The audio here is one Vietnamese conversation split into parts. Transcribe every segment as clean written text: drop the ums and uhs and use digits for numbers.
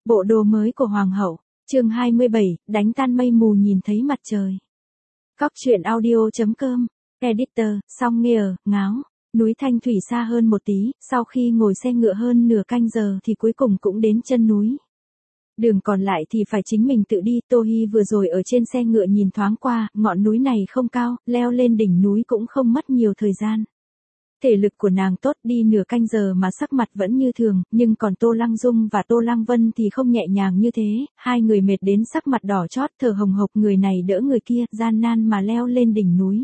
Bộ đồ mới của Hoàng hậu, chương 27, đánh tan mây mù nhìn thấy mặt trời. Cóc truyện audio.com, editor, song nghề, ngáo. Núi Thanh Thủy xa hơn một tí, sau khi ngồi xe ngựa hơn nửa canh giờ thì cuối cùng cũng đến chân núi. Đường còn lại thì phải chính mình tự đi. Tô Hi vừa rồi ở trên xe ngựa nhìn thoáng qua, ngọn núi này không cao, leo lên đỉnh núi cũng không mất nhiều thời gian. Thể lực của nàng tốt, đi nửa canh giờ mà sắc mặt vẫn như thường, nhưng còn Tô Lăng Dung và Tô Lăng Vân thì không nhẹ nhàng như thế, hai người mệt đến sắc mặt đỏ chót, thở hồng hộc, người này đỡ người kia, gian nan mà leo lên đỉnh núi.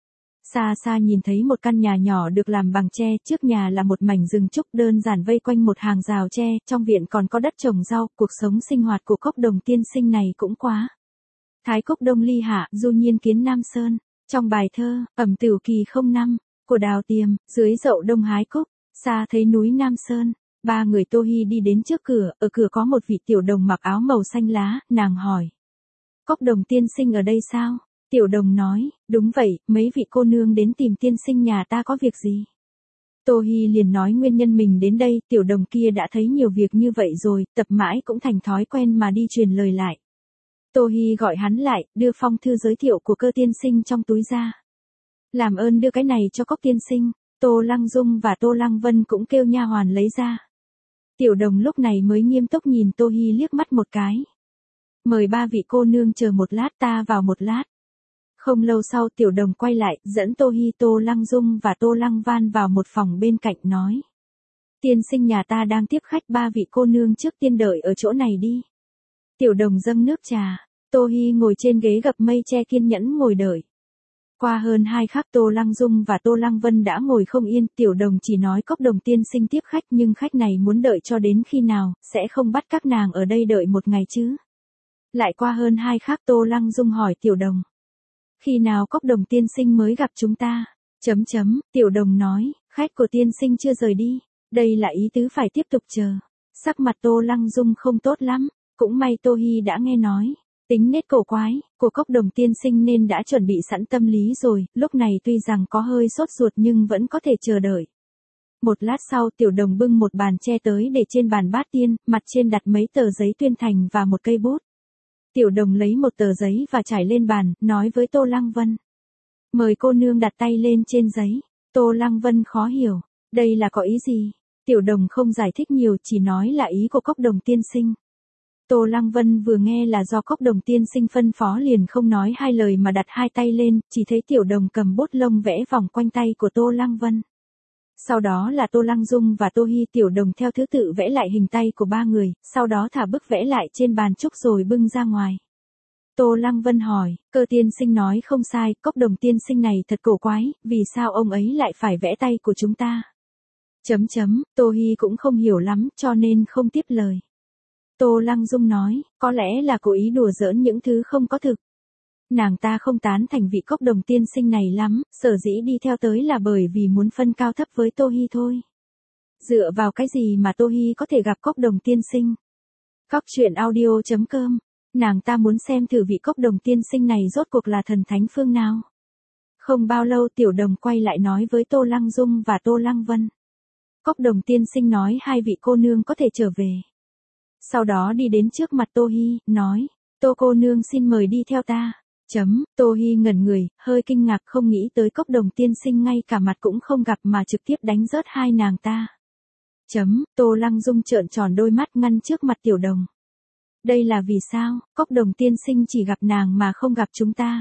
Xa xa nhìn thấy một căn nhà nhỏ được làm bằng tre, trước nhà là một mảnh rừng trúc đơn giản vây quanh một hàng rào tre, trong viện còn có đất trồng rau. Cuộc sống sinh hoạt của Cốc Đồng tiên sinh này cũng quá. Thái Cốc Đông ly hạ, du nhiên kiến Nam Sơn. Trong bài thơ, ẩm tửu kỳ 05, của Đào Tiềm, dưới dậu đông hái cúc, xa thấy núi Nam Sơn. Ba người Tô Hi đi đến trước cửa, ở cửa có một vị tiểu đồng mặc áo màu xanh lá, nàng hỏi. Cốc Đồng tiên sinh ở đây sao? Tiểu đồng nói, đúng vậy, mấy vị cô nương đến tìm tiên sinh nhà ta có việc gì? Tô Hi liền nói nguyên nhân mình đến đây. Tiểu đồng kia đã thấy nhiều việc như vậy rồi, tập mãi cũng thành thói quen mà đi truyền lời lại. Tô Hi gọi hắn lại, đưa phong thư giới thiệu của Cơ tiên sinh trong túi ra. Làm ơn đưa cái này cho Cốc tiên sinh. Tô Lăng Dung và Tô Lăng Vân cũng kêu nha hoàn lấy ra. Tiểu đồng lúc này mới nghiêm túc nhìn Tô Hi liếc mắt một cái. Mời ba vị cô nương chờ một lát, ta vào một lát. Không lâu sau tiểu đồng quay lại, dẫn Tô Hi, Tô Lăng Dung và Tô Lăng Van vào một phòng bên cạnh nói. Tiên sinh nhà ta đang tiếp khách, ba vị cô nương trước tiên đợi ở chỗ này đi. Tiểu đồng dâng nước trà, Tô Hi ngồi trên ghế gập mây tre kiên nhẫn ngồi đợi. Qua hơn 2 khắc Tô Lăng Dung và Tô Lăng Vân đã ngồi không yên, tiểu đồng chỉ nói Cốc Đồng tiên sinh tiếp khách nhưng khách này muốn đợi cho đến khi nào, sẽ không bắt các nàng ở đây đợi một ngày chứ. Lại qua hơn 2 khắc Tô Lăng Dung hỏi tiểu đồng. Khi nào Cốc Đồng tiên sinh mới gặp chúng ta? Tiểu đồng nói, khách của tiên sinh chưa rời đi, đây là ý tứ phải tiếp tục chờ. Sắc mặt Tô Lăng Dung không tốt lắm, cũng may Tô Hi đã nghe nói. Tính nết cổ quái của Cốc Đồng tiên sinh nên đã chuẩn bị sẵn tâm lý rồi, lúc này tuy rằng có hơi sốt ruột nhưng vẫn có thể chờ đợi. Một lát sau tiểu đồng bưng một bàn tre tới để trên bàn bát tiên, mặt trên đặt mấy tờ giấy tuyên thành và một cây bút. Tiểu đồng lấy một tờ giấy và trải lên bàn, nói với Tô Lăng Vân. Mời cô nương đặt tay lên trên giấy. Tô Lăng Vân khó hiểu, đây là có ý gì? Tiểu đồng không giải thích nhiều, chỉ nói là ý của Cốc Đồng tiên sinh. Tô Lăng Vân vừa nghe là do Cốc Đồng tiên sinh phân phó liền không nói hai lời mà đặt hai tay lên, chỉ thấy tiểu đồng cầm bút lông vẽ vòng quanh tay của Tô Lăng Vân. Sau đó là Tô Lăng Dung và Tô Hi, tiểu đồng theo thứ tự vẽ lại hình tay của ba người, sau đó thả bức vẽ lại trên bàn trúc rồi bưng ra ngoài. Tô Lăng Vân hỏi, Cơ tiên sinh nói không sai, Cốc Đồng tiên sinh này thật cổ quái, vì sao ông ấy lại phải vẽ tay của chúng ta? Tô Hi cũng không hiểu lắm cho nên không tiếp lời. Tô Lăng Dung nói, có lẽ là cố ý đùa giỡn những thứ không có thực. Nàng ta không tán thành vị Cốc Đồng tiên sinh này lắm, sở dĩ đi theo tới là bởi vì muốn phân cao thấp với Tô Hi thôi. Dựa vào cái gì mà Tô Hi có thể gặp Cốc Đồng tiên sinh? Cóc truyện audio.com, nàng ta muốn xem thử vị Cốc Đồng tiên sinh này rốt cuộc là thần thánh phương nào. Không bao lâu tiểu đồng quay lại nói với Tô Lăng Dung và Tô Lăng Vân. Cốc Đồng tiên sinh nói hai vị cô nương có thể trở về. Sau đó đi đến trước mặt Tô Hi, nói, Tô cô nương xin mời đi theo ta. Tô Hi ngẩn người, hơi kinh ngạc không nghĩ tới Cốc Đồng tiên sinh ngay cả mặt cũng không gặp mà trực tiếp đánh rớt hai nàng ta. Tô Lăng Dung trợn tròn đôi mắt ngăn trước mặt tiểu đồng. Đây là vì sao, Cốc Đồng tiên sinh chỉ gặp nàng mà không gặp chúng ta.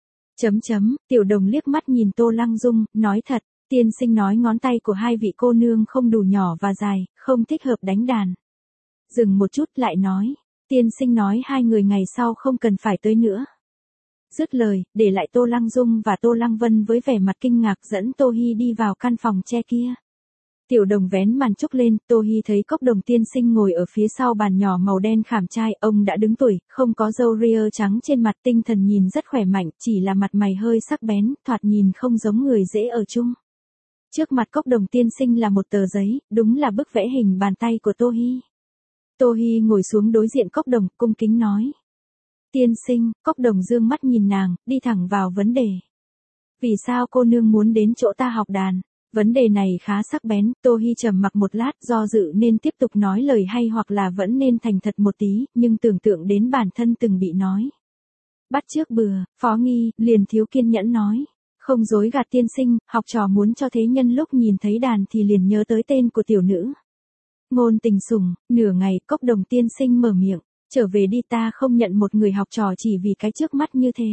Tiểu đồng liếc mắt nhìn Tô Lăng Dung, nói thật, tiên sinh nói ngón tay của hai vị cô nương không đủ nhỏ và dài, không thích hợp đánh đàn. Dừng một chút lại nói, tiên sinh nói hai người ngày sau không cần phải tới nữa. Dứt lời, để lại Tô Lăng Dung và Tô Lăng Vân với vẻ mặt kinh ngạc dẫn Tô Hi đi vào căn phòng tre kia. Tiểu đồng vén màn trúc lên, Tô Hi thấy Cốc Đồng tiên sinh ngồi ở phía sau bàn nhỏ màu đen khảm trai, ông đã đứng tuổi, không có râu ria trắng trên mặt, tinh thần nhìn rất khỏe mạnh, chỉ là mặt mày hơi sắc bén, thoạt nhìn không giống người dễ ở chung. Trước mặt Cốc Đồng tiên sinh là một tờ giấy, đúng là bức vẽ hình bàn tay của Tô Hi. Tô Hi ngồi xuống đối diện Cốc Đồng, cung kính nói. Tiên sinh, Cốc Đồng dương mắt nhìn nàng, đi thẳng vào vấn đề. Vì sao cô nương muốn đến chỗ ta học đàn? Vấn đề này khá sắc bén, Tô Hi trầm mặc một lát do dự nên tiếp tục nói lời hay hoặc là vẫn nên thành thật một tí, nhưng tưởng tượng đến bản thân từng bị nói. Bắt chước bừa, Phó Nghi, liền thiếu kiên nhẫn nói. Không dối gạt tiên sinh, học trò muốn cho thế nhân lúc nhìn thấy đàn thì liền nhớ tới tên của tiểu nữ. Ngôn Tình Sủng, nửa ngày Cốc Đồng tiên sinh mở miệng, trở về đi, ta không nhận một người học trò chỉ vì cái trước mắt như thế.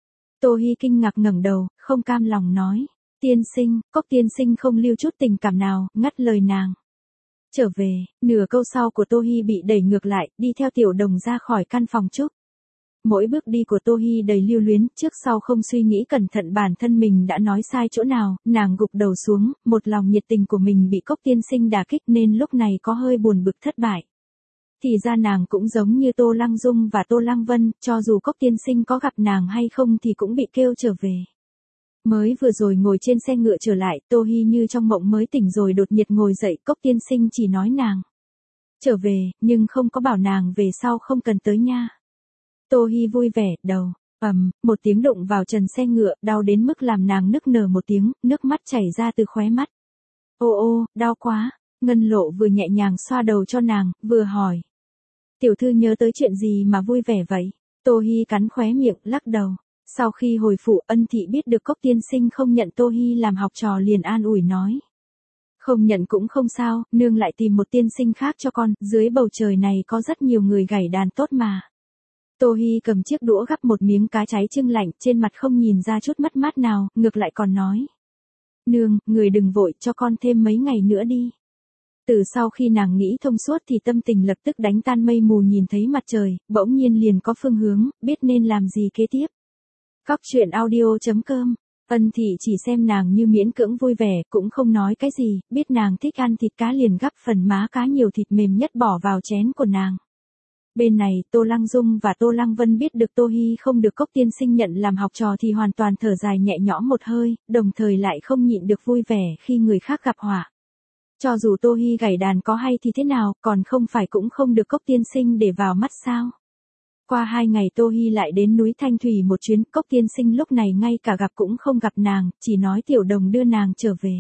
Tô Hi kinh ngạc ngẩng đầu, không cam lòng nói. Tiên sinh, Cốc tiên sinh không lưu chút tình cảm nào, ngắt lời nàng. Trở về, nửa câu sau của Tô Hi bị đẩy ngược lại, đi theo Tiểu Đồng ra khỏi căn phòng trúc. Mỗi bước đi của Tô Hi đầy lưu luyến, trước sau không suy nghĩ cẩn thận bản thân mình đã nói sai chỗ nào, nàng gục đầu xuống, một lòng nhiệt tình của mình bị Cốc tiên sinh đả kích nên lúc này có hơi buồn bực thất bại. Thì ra nàng cũng giống như Tô Lăng Dung và Tô Lăng Vân, cho dù Cốc tiên sinh có gặp nàng hay không thì cũng bị kêu trở về. Mới vừa rồi ngồi trên xe ngựa trở lại, Tô Hi như trong mộng mới tỉnh rồi đột nhiệt ngồi dậy, Cốc tiên sinh chỉ nói nàng trở về, nhưng không có bảo nàng về sau không cần tới nha. Tô Hi vui vẻ, đầu, một tiếng đụng vào trần xe ngựa, đau đến mức làm nàng nức nở một tiếng, nước mắt chảy ra từ khóe mắt. Ô ô, đau quá, Ngân Lộ vừa nhẹ nhàng xoa đầu cho nàng, vừa hỏi. Tiểu thư nhớ tới chuyện gì mà vui vẻ vậy? Tô Hi cắn khóe miệng, lắc đầu. Sau khi hồi phủ, Ân Thị biết được Cốc tiên sinh không nhận Tô Hi làm học trò liền an ủi nói. Không nhận cũng không sao, nương lại tìm một tiên sinh khác cho con, dưới bầu trời này có rất nhiều người gảy đàn tốt mà. Tô Hi cầm chiếc đũa gắp một miếng cá cháy chưng lạnh, trên mặt không nhìn ra chút mất mát nào, ngược lại còn nói. Nương, người đừng vội, cho con thêm mấy ngày nữa đi. Từ sau khi nàng nghĩ thông suốt thì tâm tình lập tức đánh tan mây mù, nhìn thấy mặt trời, bỗng nhiên liền có phương hướng, biết nên làm gì kế tiếp. Cóc truyện audio.com. Ân Thị chỉ xem nàng như miễn cưỡng vui vẻ, cũng không nói cái gì, biết nàng thích ăn thịt cá liền gắp phần má cá nhiều thịt mềm nhất bỏ vào chén của nàng. Bên này, Tô Lăng Dung và Tô Lăng Vân biết được Tô Hi không được Cốc tiên sinh nhận làm học trò thì hoàn toàn thở dài nhẹ nhõm một hơi, đồng thời lại không nhịn được vui vẻ khi người khác gặp họa. Cho dù Tô Hi gảy đàn có hay thì thế nào, còn không phải cũng không được Cốc tiên sinh để vào mắt sao. Qua 2 ngày Tô Hi lại đến núi Thanh Thủy một chuyến, Cốc tiên sinh lúc này ngay cả gặp cũng không gặp nàng, chỉ nói Tiểu Đồng đưa nàng trở về.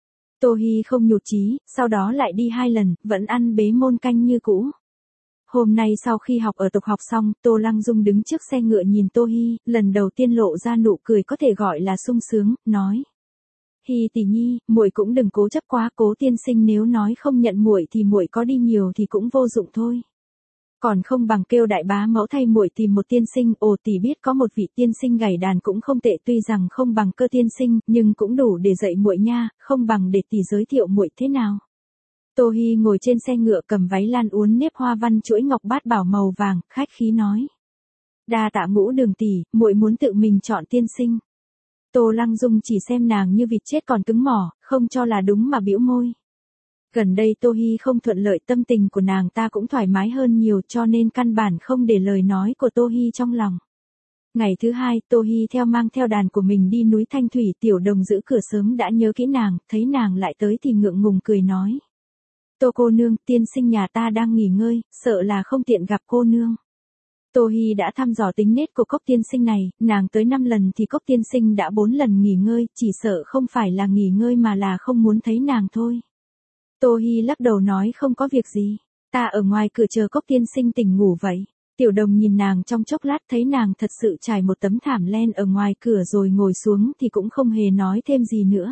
Tô Hi không nhụt chí, sau đó lại đi 2 lần, vẫn ăn bế môn canh như cũ. Hôm nay sau khi học ở tục học xong, Tô Lăng Dung đứng trước xe ngựa nhìn Tô Hi, lần đầu tiên lộ ra nụ cười có thể gọi là sung sướng, nói. Hi tỷ nhi, muội cũng đừng cố chấp quá, Cố tiên sinh nếu nói không nhận muội thì muội có đi nhiều thì cũng vô dụng thôi. Còn không bằng kêu đại bá mẫu thay muội tìm một tiên sinh, ồ tỷ biết có một vị tiên sinh gảy đàn cũng không tệ, tuy rằng không bằng Cơ tiên sinh, nhưng cũng đủ để dạy muội nha, không bằng để tỷ giới thiệu muội thế nào. Tô Hi ngồi trên xe ngựa cầm váy lan uốn nếp hoa văn chuỗi ngọc bát bảo màu vàng, khách khí nói. Đa tạ Ngũ Đường tỷ, muội muốn tự mình chọn tiên sinh. Tô Lăng Dung chỉ xem nàng như vịt chết còn cứng mỏ, không cho là đúng mà bĩu môi. Gần đây Tô Hi không thuận lợi, tâm tình của nàng ta cũng thoải mái hơn nhiều, cho nên căn bản không để lời nói của Tô Hi trong lòng. Ngày thứ 2, Tô Hi mang theo đàn của mình đi núi Thanh Thủy, Tiểu Đồng giữ cửa sớm đã nhớ kỹ nàng, thấy nàng lại tới thì ngượng ngùng cười nói. Tô cô nương, tiên sinh nhà ta đang nghỉ ngơi, sợ là không tiện gặp cô nương. Tô Hi đã thăm dò tính nết của Cốc tiên sinh này, nàng tới 5 lần thì Cốc tiên sinh đã 4 lần nghỉ ngơi, chỉ sợ không phải là nghỉ ngơi mà là không muốn thấy nàng thôi. Tô Hi lắc đầu nói không có việc gì, ta ở ngoài cửa chờ Cốc tiên sinh tỉnh ngủ vậy. Tiểu Đồng nhìn nàng trong chốc lát thấy nàng thật sự trải một tấm thảm len ở ngoài cửa rồi ngồi xuống thì cũng không hề nói thêm gì nữa.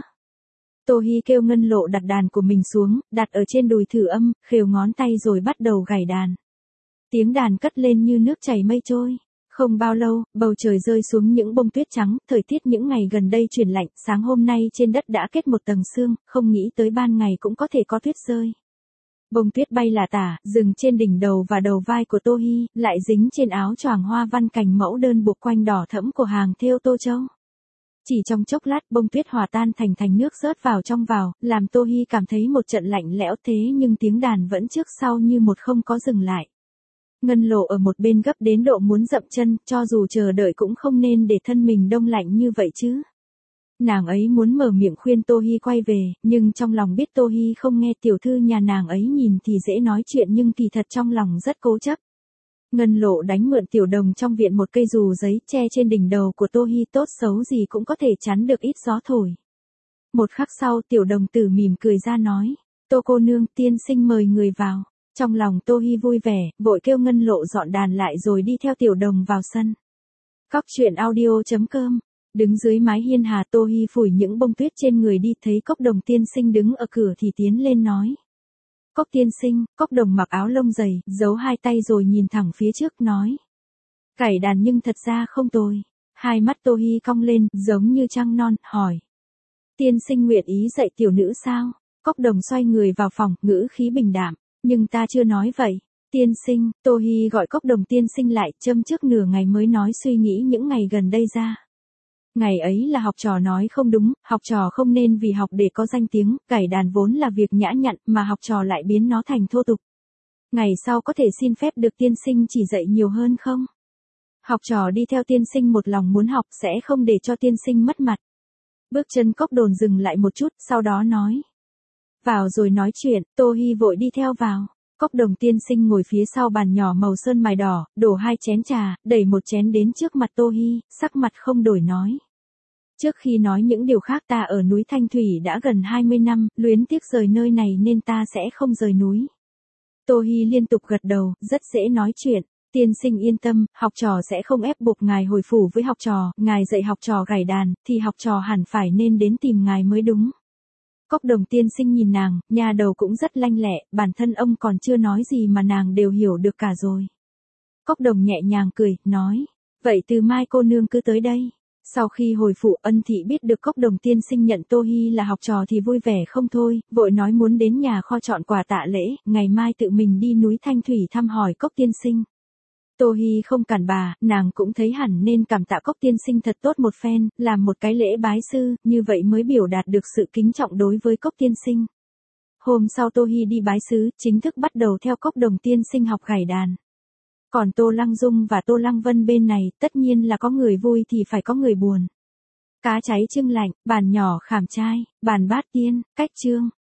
Tô Hi kêu Ngân Lộ đặt đàn của mình xuống, đặt ở trên đùi thử âm, khều ngón tay rồi bắt đầu gảy đàn. Tiếng đàn cất lên như nước chảy mây trôi. Không bao lâu, bầu trời rơi xuống những bông tuyết trắng, thời tiết những ngày gần đây chuyển lạnh, sáng hôm nay trên đất đã kết một tầng sương, không nghĩ tới ban ngày cũng có thể có tuyết rơi. Bông tuyết bay lả tả, dừng trên đỉnh đầu và đầu vai của Tô Hi, lại dính trên áo choàng hoa văn cành mẫu đơn buộc quanh đỏ thẫm của hàng thêu Tô Châu. Chỉ trong chốc lát bông tuyết hòa tan thành nước rớt vào trong vào, làm Tô Hi cảm thấy một trận lạnh lẽo, thế nhưng tiếng đàn vẫn trước sau như một không có dừng lại. Ngân Lộ ở một bên gấp đến độ muốn dậm chân, cho dù chờ đợi cũng không nên để thân mình đông lạnh như vậy chứ. Nàng ấy muốn mở miệng khuyên Tô Hi quay về, nhưng trong lòng biết Tô Hi không nghe, tiểu thư nhà nàng ấy nhìn thì dễ nói chuyện nhưng kỳ thật trong lòng rất cố chấp. Ngân Lộ đánh mượn Tiểu Đồng trong viện một cây dù giấy che trên đỉnh đầu của Tô Hi, tốt xấu gì cũng có thể chắn được ít gió thổi. Một khắc sau tiểu đồng tử mỉm cười ra nói, Tô cô nương, tiên sinh mời người vào. Trong lòng Tô Hi vui vẻ, vội kêu Ngân Lộ dọn đàn lại rồi đi theo tiểu đồng vào sân. Cóc truyện audio.com. Đứng dưới mái hiên hà, Tô Hi phủi những bông tuyết trên người đi, thấy Cốc Đồng tiên sinh đứng ở cửa thì tiến lên nói. Cốc tiên sinh. Cốc Đồng mặc áo lông dày, giấu hai tay rồi nhìn thẳng phía trước nói. Cải đàn nhưng thật ra không tồi. Hai mắt Tô Hi cong lên, giống như trăng non, hỏi. Tiên sinh nguyện ý dạy tiểu nữ sao? Cốc Đồng xoay người vào phòng, ngữ khí bình đạm. Nhưng ta chưa nói vậy. Tiên sinh. Tô Hi gọi Cốc Đồng tiên sinh lại, châm trước nửa ngày mới nói suy nghĩ những ngày gần đây ra. Ngày ấy là học trò nói không đúng, học trò không nên vì học để có danh tiếng, cải đàn vốn là việc nhã nhặn mà học trò lại biến nó thành thô tục. Ngày sau có thể xin phép được tiên sinh chỉ dạy nhiều hơn không? Học trò đi theo tiên sinh một lòng muốn học, sẽ không để cho tiên sinh mất mặt. Bước chân Cốc Đồn dừng lại một chút, sau đó nói. Vào rồi nói chuyện. Tô Hi vội đi theo vào. Cốc Đồng tiên sinh ngồi phía sau bàn nhỏ màu sơn mài đỏ, đổ 2 chén trà, đẩy một chén đến trước mặt Tô Hi, sắc mặt không đổi nói. Trước khi nói những điều khác, ta ở núi Thanh Thủy đã gần 20 năm, luyến tiếc rời nơi này nên ta sẽ không rời núi. Tô Hi liên tục gật đầu, rất dễ nói chuyện. Tiên sinh yên tâm, học trò sẽ không ép buộc ngài hồi phủ với học trò, ngài dạy học trò gảy đàn, thì học trò hẳn phải nên đến tìm ngài mới đúng. Cốc Đồng tiên sinh nhìn nàng, nhà đầu cũng rất lanh lẹ, bản thân ông còn chưa nói gì mà nàng đều hiểu được cả rồi. Cốc Đồng nhẹ nhàng cười, nói, vậy từ mai cô nương cứ tới đây. Sau khi hồi phủ, Ân Thị biết được Cốc Đồng tiên sinh nhận Tô Hi là học trò thì vui vẻ không thôi, vội nói muốn đến nhà kho chọn quà tạ lễ, ngày mai tự mình đi núi Thanh Thủy thăm hỏi Cốc tiên sinh. Tô Hi không cản bà, nàng cũng thấy hẳn nên cảm tạ Cốc tiên sinh thật tốt một phen, làm một cái lễ bái sư, như vậy mới biểu đạt được sự kính trọng đối với Cốc tiên sinh. Hôm sau Tô Hi đi bái sư, chính thức bắt đầu theo Cốc Đồng tiên sinh học gảy đàn. Còn Tô Lăng Dung và Tô Lăng Vân bên này, tất nhiên là có người vui thì phải có người buồn. Cá cháy chưng lạnh, bàn nhỏ khảm trai, bàn bát tiên, cách chương.